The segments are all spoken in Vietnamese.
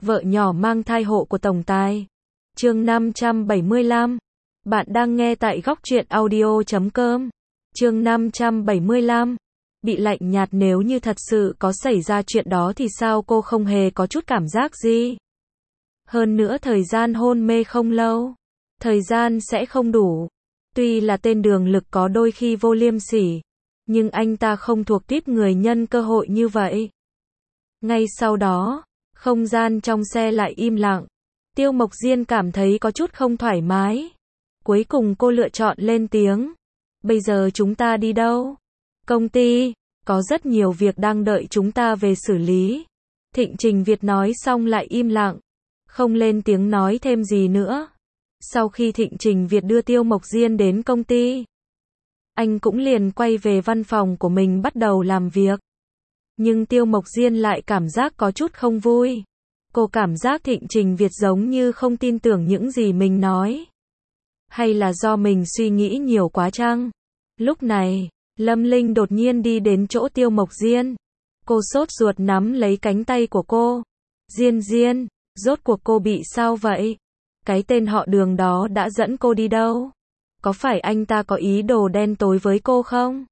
Vợ nhỏ mang thai hộ của tổng tài. Chương 575. Bạn đang nghe tại góc truyện audio.com. Chương 575. Bị lạnh nhạt, nếu như thật sự có xảy ra chuyện đó thì sao cô không hề có chút cảm giác gì? Hơn nữa thời gian hôn mê không lâu. Thời gian sẽ không đủ. Tuy là tên Đường Lực có đôi khi vô liêm sỉ, nhưng anh ta không thuộc tuýp người nhân cơ hội như vậy. Ngay sau đó, không gian trong xe lại im lặng. Tiêu Mộc Diên cảm thấy có chút không thoải mái. Cuối cùng cô lựa chọn lên tiếng. Bây giờ chúng ta đi đâu? Công ty, có rất nhiều việc đang đợi chúng ta về xử lý. Thịnh Trình Việt nói xong lại im lặng, không lên tiếng nói thêm gì nữa. Sau khi Thịnh Trình Việt đưa Tiêu Mộc Diên đến công ty, anh cũng liền quay về văn phòng của mình bắt đầu làm việc. Nhưng Tiêu Mộc Diên lại cảm giác có chút không vui. Cô cảm giác Thịnh Trình Việt giống như không tin tưởng những gì mình nói. Hay là do mình suy nghĩ nhiều quá chăng? Lúc này, Lâm Linh đột nhiên đi đến chỗ Tiêu Mộc Diên. Cô sốt ruột nắm lấy cánh tay của cô. Diên Diên, rốt cuộc cô bị sao vậy? Cái tên họ Đường đó đã dẫn cô đi đâu? Có phải anh ta có ý đồ đen tối với cô không?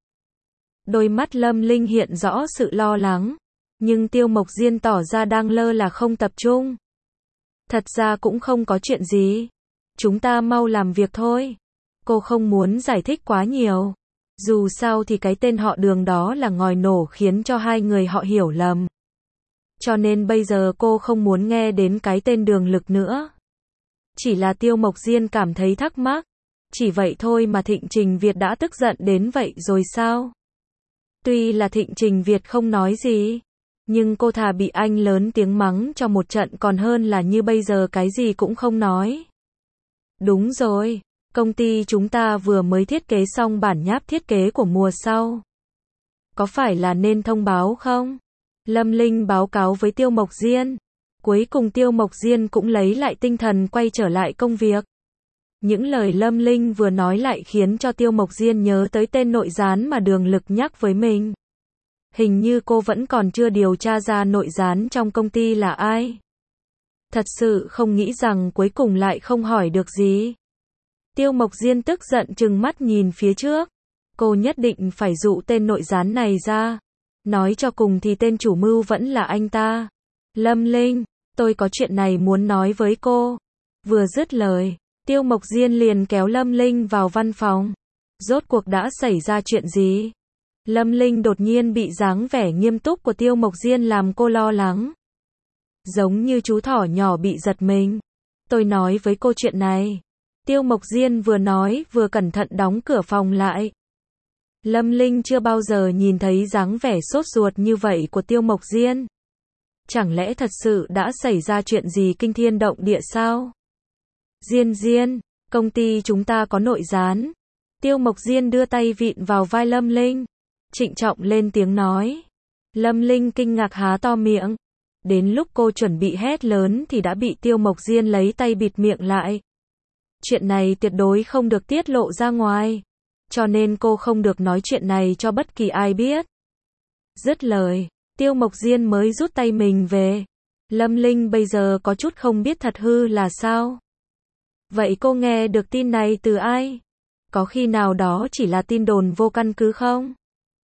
Đôi mắt Lâm Linh hiện rõ sự lo lắng. Nhưng Tiêu Mộc Diên tỏ ra đang lơ là không tập trung. Thật ra cũng không có chuyện gì. Chúng ta mau làm việc thôi. Cô không muốn giải thích quá nhiều. Dù sao thì cái tên họ Đường đó là ngòi nổ khiến cho hai người họ hiểu lầm. Cho nên bây giờ cô không muốn nghe đến cái tên Đường Lực nữa. Chỉ là Tiêu Mộc Diên cảm thấy thắc mắc. Chỉ vậy thôi mà Thịnh Trình Việt đã tức giận đến vậy rồi sao? Tuy là Thịnh Trình Việt không nói gì, nhưng cô thà bị anh lớn tiếng mắng cho một trận còn hơn là như bây giờ cái gì cũng không nói. Đúng rồi, công ty chúng ta vừa mới thiết kế xong bản nháp thiết kế của mùa sau. Có phải là nên thông báo không? Lâm Linh báo cáo với Tiêu Mộc Diên. Cuối cùng Tiêu Mộc Diên cũng lấy lại tinh thần quay trở lại công việc. Những lời Lâm Linh vừa nói lại khiến cho Tiêu Mộc Diên nhớ tới tên nội gián mà Đường Lực nhắc với mình. Hình như cô vẫn còn chưa điều tra ra nội gián trong công ty là ai. Thật sự không nghĩ rằng cuối cùng lại không hỏi được gì. Tiêu Mộc Diên tức giận trừng mắt nhìn phía trước. Cô nhất định phải dụ tên nội gián này ra. Nói cho cùng thì tên chủ mưu vẫn là anh ta. Lâm Linh, tôi có chuyện này muốn nói với cô. Vừa dứt lời, Tiêu Mộc Diên liền kéo Lâm Linh vào văn phòng. Rốt cuộc đã xảy ra chuyện gì? Lâm Linh đột nhiên bị dáng vẻ nghiêm túc của Tiêu Mộc Diên làm cô lo lắng. Giống như chú thỏ nhỏ bị giật mình. Tôi nói với cô chuyện này. Tiêu Mộc Diên vừa nói vừa cẩn thận đóng cửa phòng lại. Lâm Linh chưa bao giờ nhìn thấy dáng vẻ sốt ruột như vậy của Tiêu Mộc Diên. Chẳng lẽ thật sự đã xảy ra chuyện gì kinh thiên động địa sao? Diên Diên, công ty chúng ta có nội gián. Tiêu Mộc Diên đưa tay vịn vào vai Lâm Linh, trịnh trọng lên tiếng nói. Lâm Linh kinh ngạc há to miệng. Đến lúc cô chuẩn bị hét lớn thì đã bị Tiêu Mộc Diên lấy tay bịt miệng lại. Chuyện này tuyệt đối không được tiết lộ ra ngoài. Cho nên cô không được nói chuyện này cho bất kỳ ai biết. Dứt lời, Tiêu Mộc Diên mới rút tay mình về. Lâm Linh bây giờ có chút không biết thật hư là sao. Vậy cô nghe được tin này từ ai? Có khi nào đó chỉ là tin đồn vô căn cứ không?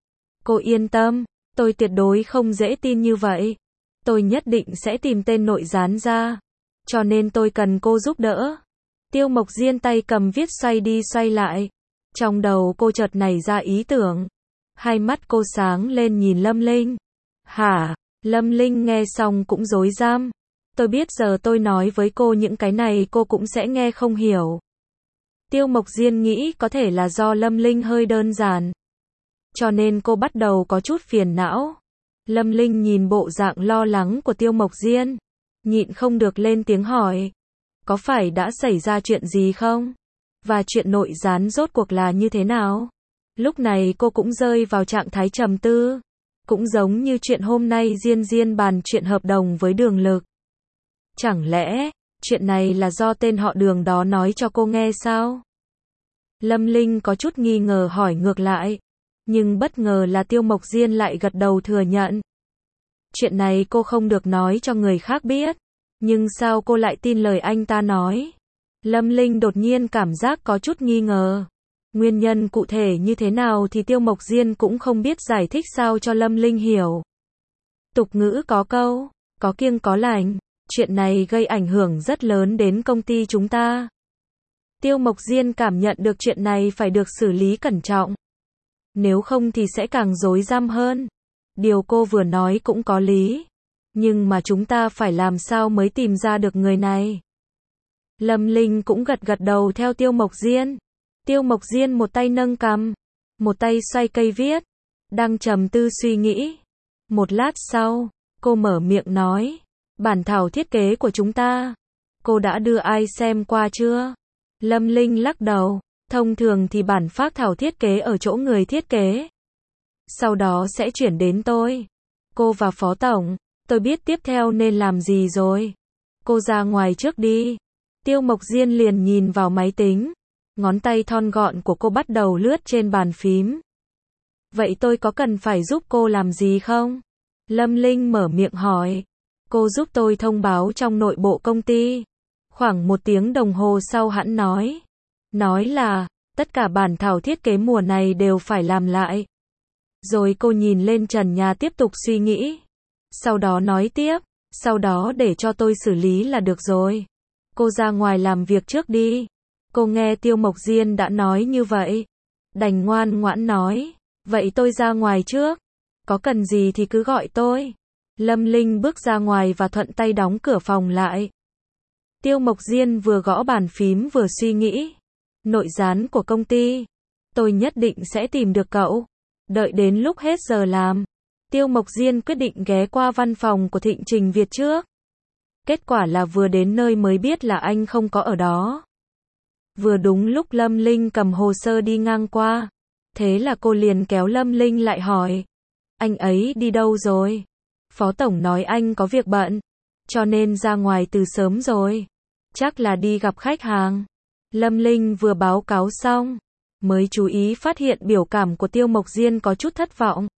Cô yên tâm, tôi tuyệt đối không dễ tin như vậy. Tôi nhất định sẽ tìm tên nội gián ra. Cho nên tôi cần cô giúp đỡ. Tiêu Mộc Diên tay cầm viết xoay đi xoay lại. Trong đầu cô chợt nảy ra ý tưởng. Hai mắt cô sáng lên nhìn Lâm Linh. Hả? Lâm Linh nghe xong cũng rối rắm. Tôi biết giờ tôi nói với cô những cái này cô cũng sẽ nghe không hiểu. Tiêu Mộc Diên nghĩ có thể là do Lâm Linh hơi đơn giản. Cho nên cô bắt đầu có chút phiền não. Lâm Linh nhìn bộ dạng lo lắng của Tiêu Mộc Diên, nhịn không được lên tiếng hỏi. Có phải đã xảy ra chuyện gì không? Và chuyện nội gián rốt cuộc là như thế nào? Lúc này cô cũng rơi vào trạng thái trầm tư. Cũng giống như chuyện hôm nay Diên Diên bàn chuyện hợp đồng với Đường Lực. Chẳng lẽ, chuyện này là do tên họ Đường đó nói cho cô nghe sao? Lâm Linh có chút nghi ngờ hỏi ngược lại. Nhưng bất ngờ là Tiêu Mộc Diên lại gật đầu thừa nhận. Chuyện này cô không được nói cho người khác biết. Nhưng sao cô lại tin lời anh ta nói? Lâm Linh đột nhiên cảm giác có chút nghi ngờ. Nguyên nhân cụ thể như thế nào thì Tiêu Mộc Diên cũng không biết giải thích sao cho Lâm Linh hiểu. Tục ngữ có câu, có kiêng có lành, chuyện này gây ảnh hưởng rất lớn đến công ty chúng ta. Tiêu Mộc Diên cảm nhận được chuyện này phải được xử lý cẩn trọng. Nếu không thì sẽ càng rối ram hơn. Điều cô vừa nói cũng có lý. Nhưng mà chúng ta phải làm sao mới tìm ra được người này? Lâm Linh cũng gật gật đầu theo Tiêu Mộc Diên. Tiêu Mộc Diên một tay nâng cằm, một tay xoay cây viết, đang trầm tư suy nghĩ. Một lát sau, cô mở miệng nói, bản thảo thiết kế của chúng ta, cô đã đưa ai xem qua chưa? Lâm Linh lắc đầu, thông thường thì bản phác thảo thiết kế ở chỗ người thiết kế. Sau đó sẽ chuyển đến tôi. Cô và Phó Tổng, tôi biết tiếp theo nên làm gì rồi. Cô ra ngoài trước đi. Tiêu Mộc Diên liền nhìn vào máy tính. Ngón tay thon gọn của cô bắt đầu lướt trên bàn phím. Vậy tôi có cần phải giúp cô làm gì không? Lâm Linh mở miệng hỏi. Cô giúp tôi thông báo trong nội bộ công ty. Khoảng 1 tiếng đồng hồ sau hắn nói. Nói là, tất cả bản thảo thiết kế mùa này đều phải làm lại. Rồi cô nhìn lên trần nhà tiếp tục suy nghĩ. Sau đó nói tiếp, sau đó để cho tôi xử lý là được rồi. Cô ra ngoài làm việc trước đi. Cô nghe Tiêu Mộc Diên đã nói như vậy. Đành ngoan ngoãn nói, vậy tôi ra ngoài trước. Có cần gì thì cứ gọi tôi. Lâm Linh bước ra ngoài và thuận tay đóng cửa phòng lại. Tiêu Mộc Diên vừa gõ bàn phím vừa suy nghĩ. Nội gián của công ty. Tôi nhất định sẽ tìm được cậu. Đợi đến lúc hết giờ làm. Tiêu Mộc Diên quyết định ghé qua văn phòng của Thịnh Trình Việt trước. Kết quả là vừa đến nơi mới biết là anh không có ở đó. Vừa đúng lúc Lâm Linh cầm hồ sơ đi ngang qua. Thế là cô liền kéo Lâm Linh lại hỏi. Anh ấy đi đâu rồi? Phó Tổng nói anh có việc bận. Cho nên ra ngoài từ sớm rồi. Chắc là đi gặp khách hàng. Lâm Linh vừa báo cáo xong. Mới chú ý phát hiện biểu cảm của Tiêu Mộc Diên có chút thất vọng.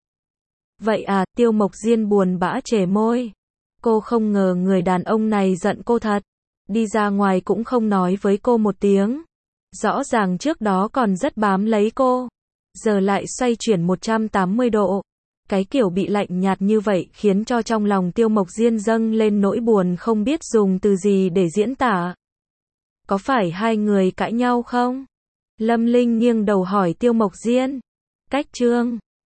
Vậy à, Tiêu Mộc Diên buồn bã trề môi. Cô không ngờ người đàn ông này giận cô thật. Đi ra ngoài cũng không nói với cô một tiếng. Rõ ràng trước đó còn rất bám lấy cô. Giờ lại xoay chuyển 180 độ. Cái kiểu bị lạnh nhạt như vậy khiến cho trong lòng Tiêu Mộc Diên dâng lên nỗi buồn không biết dùng từ gì để diễn tả. Có phải hai người cãi nhau không? Lâm Linh nghiêng đầu hỏi Tiêu Mộc Diên. Cách chương